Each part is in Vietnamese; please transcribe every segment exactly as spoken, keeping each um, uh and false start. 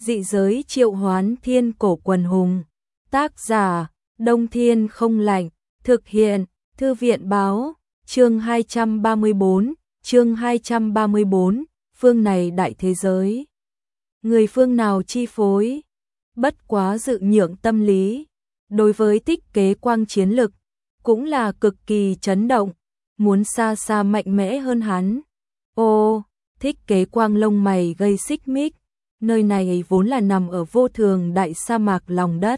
Dị giới triệu hoán thiên cổ quần hùng. Tác giả, Đông Thiên không lạnh. Thực hiện, Thư viện báo. Chương hai trăm ba mươi bốn, chương hai trăm ba mươi bốn, phương này đại thế giới. Người phương nào chi phối? Bất quá dự nhượng tâm lý. Đối với Thích Kế Quang chiến lực, cũng là cực kỳ chấn động, muốn xa xa mạnh mẽ hơn hắn. Ô, Thích Kế Quang lông mày gây xích mích, nơi này vốn là nằm ở vô thường đại sa mạc lòng đất.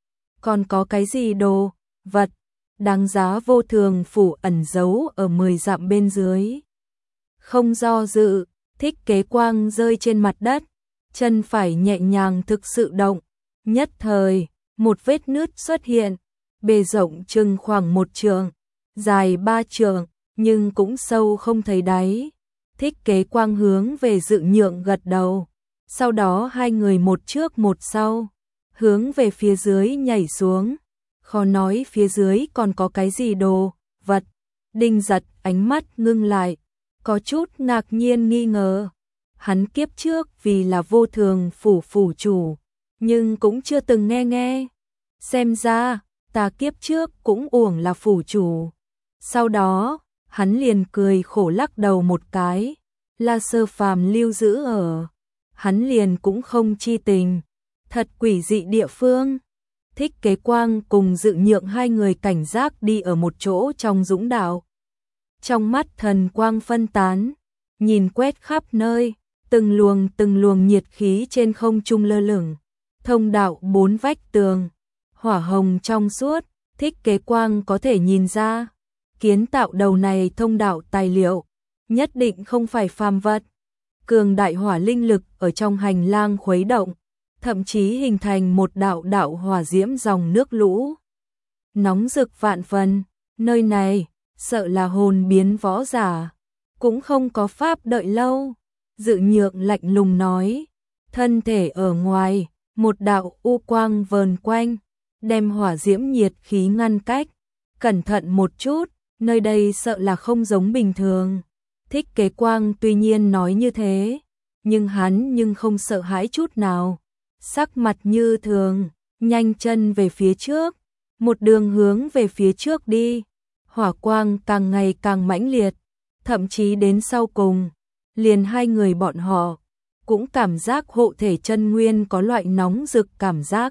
Còn có cái gì đồ, vật, đáng giá vô thường phủ ẩn giấu ở mười dặm bên dưới. Không do dự, Thích Kế Quang rơi trên mặt đất, chân phải nhẹ nhàng thực sự động, nhất thời, một vết nứt xuất hiện, bề rộng chừng khoảng một trượng, dài ba trượng, nhưng cũng sâu không thấy đáy. Thích Kế Quang hướng về dự nhượng gật đầu, sau đó hai người một trước một sau, hướng về phía dưới nhảy xuống. Khó nói phía dưới còn có cái gì đồ, vật. Đinh Giật ánh mắt ngưng lại, có chút ngạc nhiên nghi ngờ. Hắn kiếp trước vì là vô thường phủ phủ chủ, nhưng cũng chưa từng nghe nghe. Xem ra, ta kiếp trước cũng uổng là phủ chủ. Sau đó, hắn liền cười khổ lắc đầu một cái, là Sơ Phàm lưu giữ ở. Hắn liền cũng không chi tình, thật quỷ dị địa phương. Thích Kế Quang cùng dự nhượng hai người cảnh giác đi ở một chỗ trong dũng đạo. Trong mắt thần quang phân tán, nhìn quét khắp nơi, từng luồng từng luồng nhiệt khí trên không trung lơ lửng. Thông đạo bốn vách tường, hỏa hồng trong suốt, Thích Kế Quang có thể nhìn ra, kiến tạo đầu này thông đạo tài liệu, nhất định không phải phàm vật. Cường đại hỏa linh lực ở trong hành lang khuấy động, thậm chí hình thành một đạo đạo hỏa diễm dòng nước lũ. Nóng rực vạn phần, nơi này, sợ là hồn biến võ giả, cũng không có pháp đợi lâu. Dự nhượng lạnh lùng nói, thân thể ở ngoài, một đạo u quang vờn quanh, đem hỏa diễm nhiệt khí ngăn cách. Cẩn thận một chút, nơi đây sợ là không giống bình thường. Thích Kế Quang tuy nhiên nói như thế, nhưng hắn nhưng không sợ hãi chút nào. Sắc mặt như thường, nhanh chân về phía trước, một đường hướng về phía trước đi. Hỏa quang càng ngày càng mãnh liệt, thậm chí đến sau cùng, liền hai người bọn họ cũng cảm giác hộ thể chân nguyên có loại nóng rực cảm giác.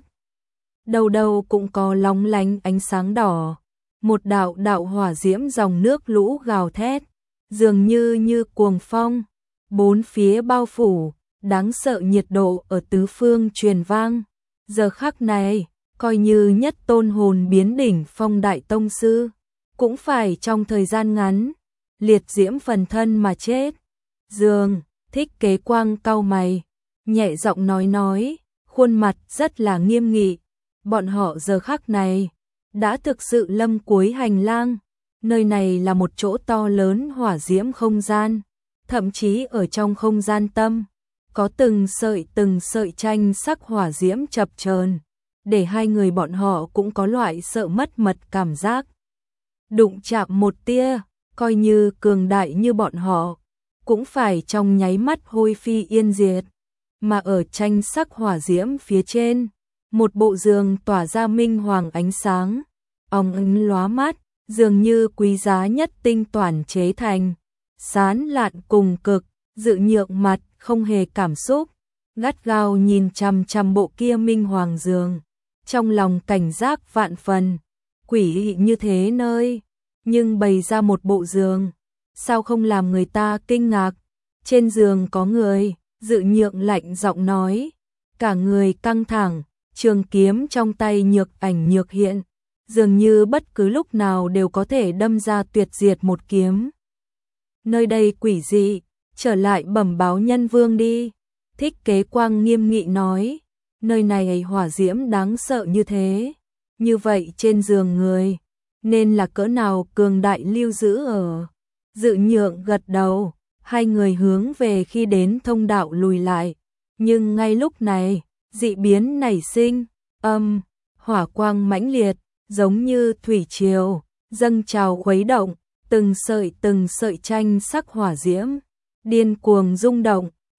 Đầu đầu cũng có lóng lánh ánh sáng đỏ, một đạo đạo hỏa diễm dòng nước lũ gào thét, dường như như cuồng phong, bốn phía bao phủ, đáng sợ nhiệt độ ở tứ phương truyền vang. Giờ khắc này, coi như nhất tôn hồn biến đỉnh phong đại tông sư, cũng phải trong thời gian ngắn, liệt diễm phần thân mà chết. Dương, Thích Kế Quang cau mày, nhẹ giọng nói nói, khuôn mặt rất là nghiêm nghị. Bọn họ giờ khắc này, đã thực sự lâm cuối hành lang. Nơi này là một chỗ to lớn hỏa diễm không gian, thậm chí ở trong không gian tâm, có từng sợi từng sợi tranh sắc hỏa diễm chập chờn, để hai người bọn họ cũng có loại sợ mất mật cảm giác. Đụng chạm một tia, coi như cường đại như bọn họ, cũng phải trong nháy mắt hôi phi yên diệt. Mà ở tranh sắc hỏa diễm phía trên, một bộ giường tỏa ra minh hoàng ánh sáng, óng ánh lóa mắt, dường như quý giá nhất tinh toàn chế thành, sán lạn cùng cực. Dự nhượng mặt không hề cảm xúc, gắt gao nhìn chằm chằm bộ kia minh hoàng giường, trong lòng cảnh giác vạn phần. Quỷ dị như thế nơi, nhưng bày ra một bộ giường, sao không làm người ta kinh ngạc? Trên giường có người, dự nhượng lạnh giọng nói, cả người căng thẳng, trường kiếm trong tay nhược ảnh nhược hiện, dường như bất cứ lúc nào đều có thể đâm ra tuyệt diệt một kiếm. Nơi đây quỷ dị, trở lại bẩm báo nhân vương đi. Thích Kế Quang nghiêm nghị nói, nơi này hỏa diễm đáng sợ như thế, như vậy trên giường người, nên là cỡ nào cường đại lưu giữ ở. Dự nhượng gật đầu, hai người hướng về khi đến thông đạo lùi lại, nhưng ngay lúc này, dị biến nảy sinh, âm, hỏa quang mãnh liệt, giống như thủy triều, dâng trào khuấy động, từng sợi từng sợi tranh sắc hỏa diễm điên cuồng rung động,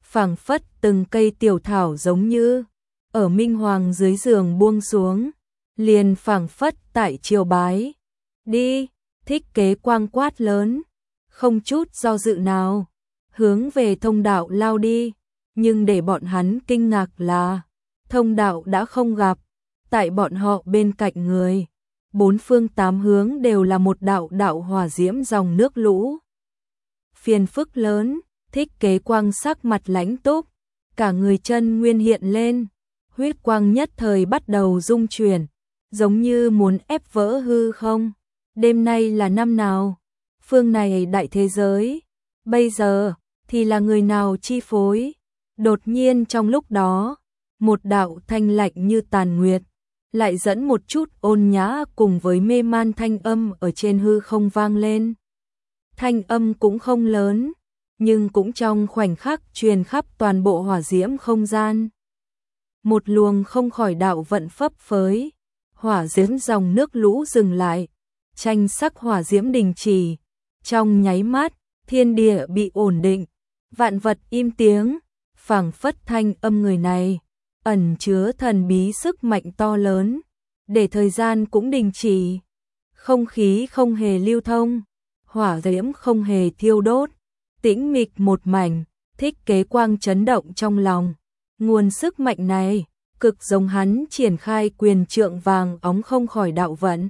phảng phất từng cây tiểu thảo giống như ở Minh Hoàng dưới giường buông xuống, liền phảng phất tại triều bái. Đi, Thích Kế Quang quát lớn, không chút do dự nào, hướng về thông đạo lao đi, nhưng để bọn hắn kinh ngạc là thông đạo đã không gặp, tại bọn họ bên cạnh người, bốn phương tám hướng đều là một đạo đạo hỏa diễm dòng nước lũ. Phiền phức lớn, Thích Kế Quang sắc mặt lãnh túc, cả người chân nguyên hiện lên, huyết quang nhất thời bắt đầu rung chuyển, giống như muốn ép vỡ hư không. Đêm nay là năm nào? Phương này đại thế giới, bây giờ thì là người nào chi phối? Đột nhiên trong lúc đó, một đạo thanh lạnh như tàn nguyệt, lại dẫn một chút ôn nhã cùng với mê man thanh âm ở trên hư không vang lên. Thanh âm cũng không lớn, nhưng cũng trong khoảnh khắc truyền khắp toàn bộ hỏa diễm không gian. Một luồng không khỏi đạo vận phấp phới, hỏa diễm dòng nước lũ dừng lại, tranh sắc hỏa diễm đình chỉ, trong nháy mắt, thiên địa bị ổn định, vạn vật im tiếng, phảng phất thanh âm người này ẩn chứa thần bí sức mạnh to lớn, để thời gian cũng đình chỉ, không khí không hề lưu thông, hỏa diễm không hề thiêu đốt, tĩnh mịch một mảnh. Thích Kế Quang chấn động trong lòng, nguồn sức mạnh này cực giống hắn triển khai quyền trượng vàng óng không khỏi đạo vận.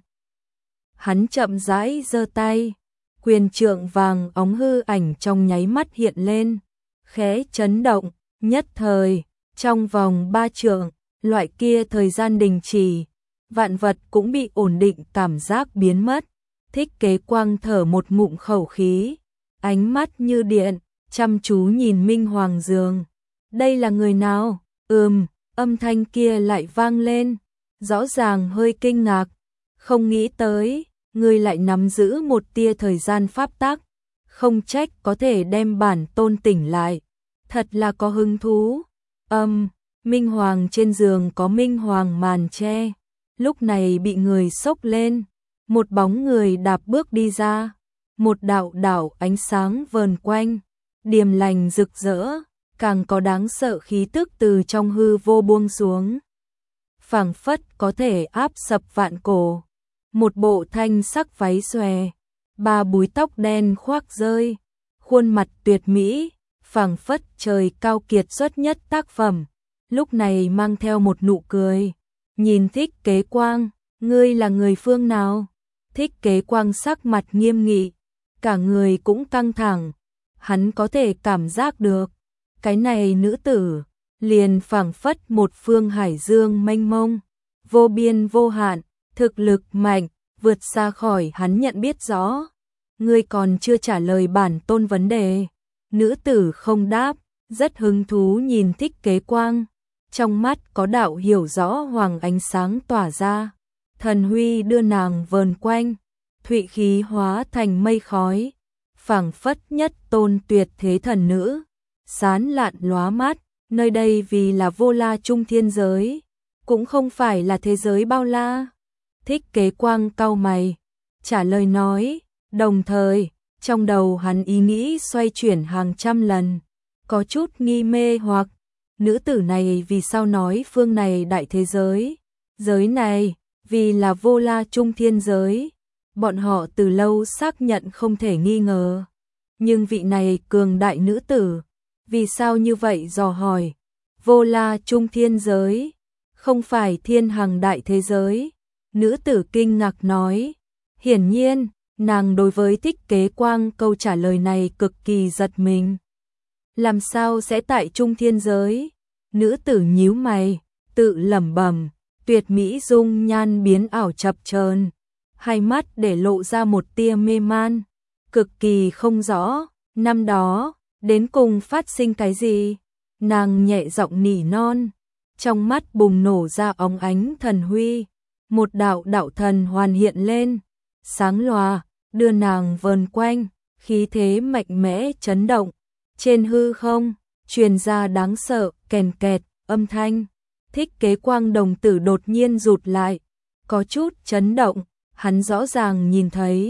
Hắn chậm rãi giơ tay, quyền trượng vàng óng hư ảnh trong nháy mắt hiện lên, khẽ chấn động, nhất thời, trong vòng ba trượng, loại kia thời gian đình chỉ, vạn vật cũng bị ổn định, cảm giác biến mất. Thích Kế Quang thở một ngụm khẩu khí, ánh mắt như điện, chăm chú nhìn Minh Hoàng giường. Đây là người nào? Ừm, âm thanh kia lại vang lên, rõ ràng hơi kinh ngạc, không nghĩ tới, người lại nắm giữ một tia thời gian pháp tắc, không trách có thể đem bản tôn tỉnh lại, thật là có hứng thú. Âm, Minh Hoàng trên giường có Minh Hoàng màn che, lúc này bị người xốc lên, một bóng người đạp bước đi ra, một đạo đạo ánh sáng vờn quanh, điềm lành rực rỡ, càng có đáng sợ khí tức từ trong hư vô buông xuống, phảng phất có thể áp sập vạn cổ. Một bộ thanh sắc váy xòe, ba búi tóc đen khoác rơi, khuôn mặt tuyệt mỹ, phảng phất trời cao kiệt xuất nhất tác phẩm, lúc này mang theo một nụ cười, nhìn Thích Kế Quang, ngươi là người phương nào? Thích Kế Quang sắc mặt nghiêm nghị, cả người cũng căng thẳng, hắn có thể cảm giác được, cái này nữ tử, liền phảng phất một phương hải dương mênh mông, vô biên vô hạn, thực lực mạnh, vượt xa khỏi hắn nhận biết rõ. Ngươi còn chưa trả lời bản tôn vấn đề. Nữ tử không đáp, rất hứng thú nhìn Thích Kế Quang, trong mắt có đạo hiểu rõ hoàng ánh sáng tỏa ra, thần huy đưa nàng vờn quanh, thụy khí hóa thành mây khói, phảng phất nhất tôn tuyệt thế thần nữ, sán lạn lóa mắt. Nơi đây vì là vô la trung thiên giới, cũng không phải là thế giới bao la. Thích Kế Quang cau mày, trả lời nói, đồng thời, trong đầu hắn ý nghĩ xoay chuyển hàng trăm lần, có chút nghi mê hoặc, nữ tử này vì sao nói phương này đại thế giới, giới này, vì là vô la trung thiên giới, bọn họ từ lâu xác nhận không thể nghi ngờ. Nhưng vị này cường đại nữ tử, vì sao như vậy dò hỏi, vô la trung thiên giới, không phải thiên hằng đại thế giới. Nữ tử kinh ngạc nói, hiển nhiên, nàng đối với Thích Kế Quang câu trả lời này cực kỳ giật mình. Làm sao sẽ tại trung thiên giới? Nữ tử nhíu mày, tự lẩm bẩm, tuyệt mỹ dung nhan biến ảo chập chờn, hai mắt để lộ ra một tia mê man, cực kỳ không rõ, năm đó, đến cùng phát sinh cái gì? Nàng nhẹ giọng nỉ non, trong mắt bùng nổ ra óng ánh thần huy. Một đạo đạo thần hoàn hiện lên, sáng lòa, đưa nàng vờn quanh, khí thế mạnh mẽ chấn động. Trên hư không, truyền ra đáng sợ, kèn kẹt, âm thanh. Thích Kế Quang đồng tử đột nhiên rụt lại, có chút chấn động, hắn rõ ràng nhìn thấy,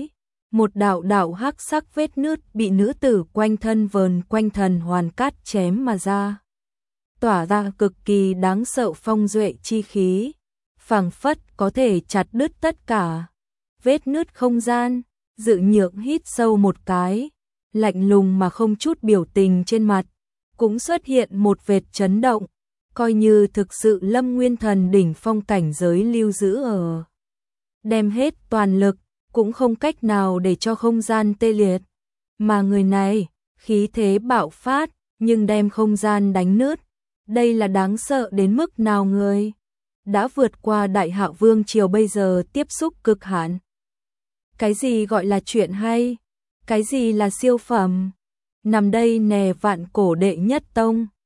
một đạo đạo hắc sắc vết nứt bị nữ tử quanh thân vờn quanh thần hoàn cát chém mà ra. Tỏa ra cực kỳ đáng sợ phong duệ chi khí, phảng phất có thể chặt đứt tất cả. Vết nứt không gian, Dự Nhược hít sâu một cái, lạnh lùng mà không chút biểu tình trên mặt, cũng xuất hiện một vệt chấn động, coi như thực sự Lâm Nguyên Thần đỉnh phong cảnh giới lưu giữ ở. Đem hết toàn lực, cũng không cách nào để cho không gian tê liệt. Mà người này, khí thế bạo phát, nhưng đem không gian đánh nứt. Đây là đáng sợ đến mức nào người? Đã vượt qua Đại Hạo Vương triều bây giờ tiếp xúc cực hạn. Cái gì gọi là chuyện hay? Cái gì là siêu phẩm? Nằm đây nè vạn cổ đệ nhất tông.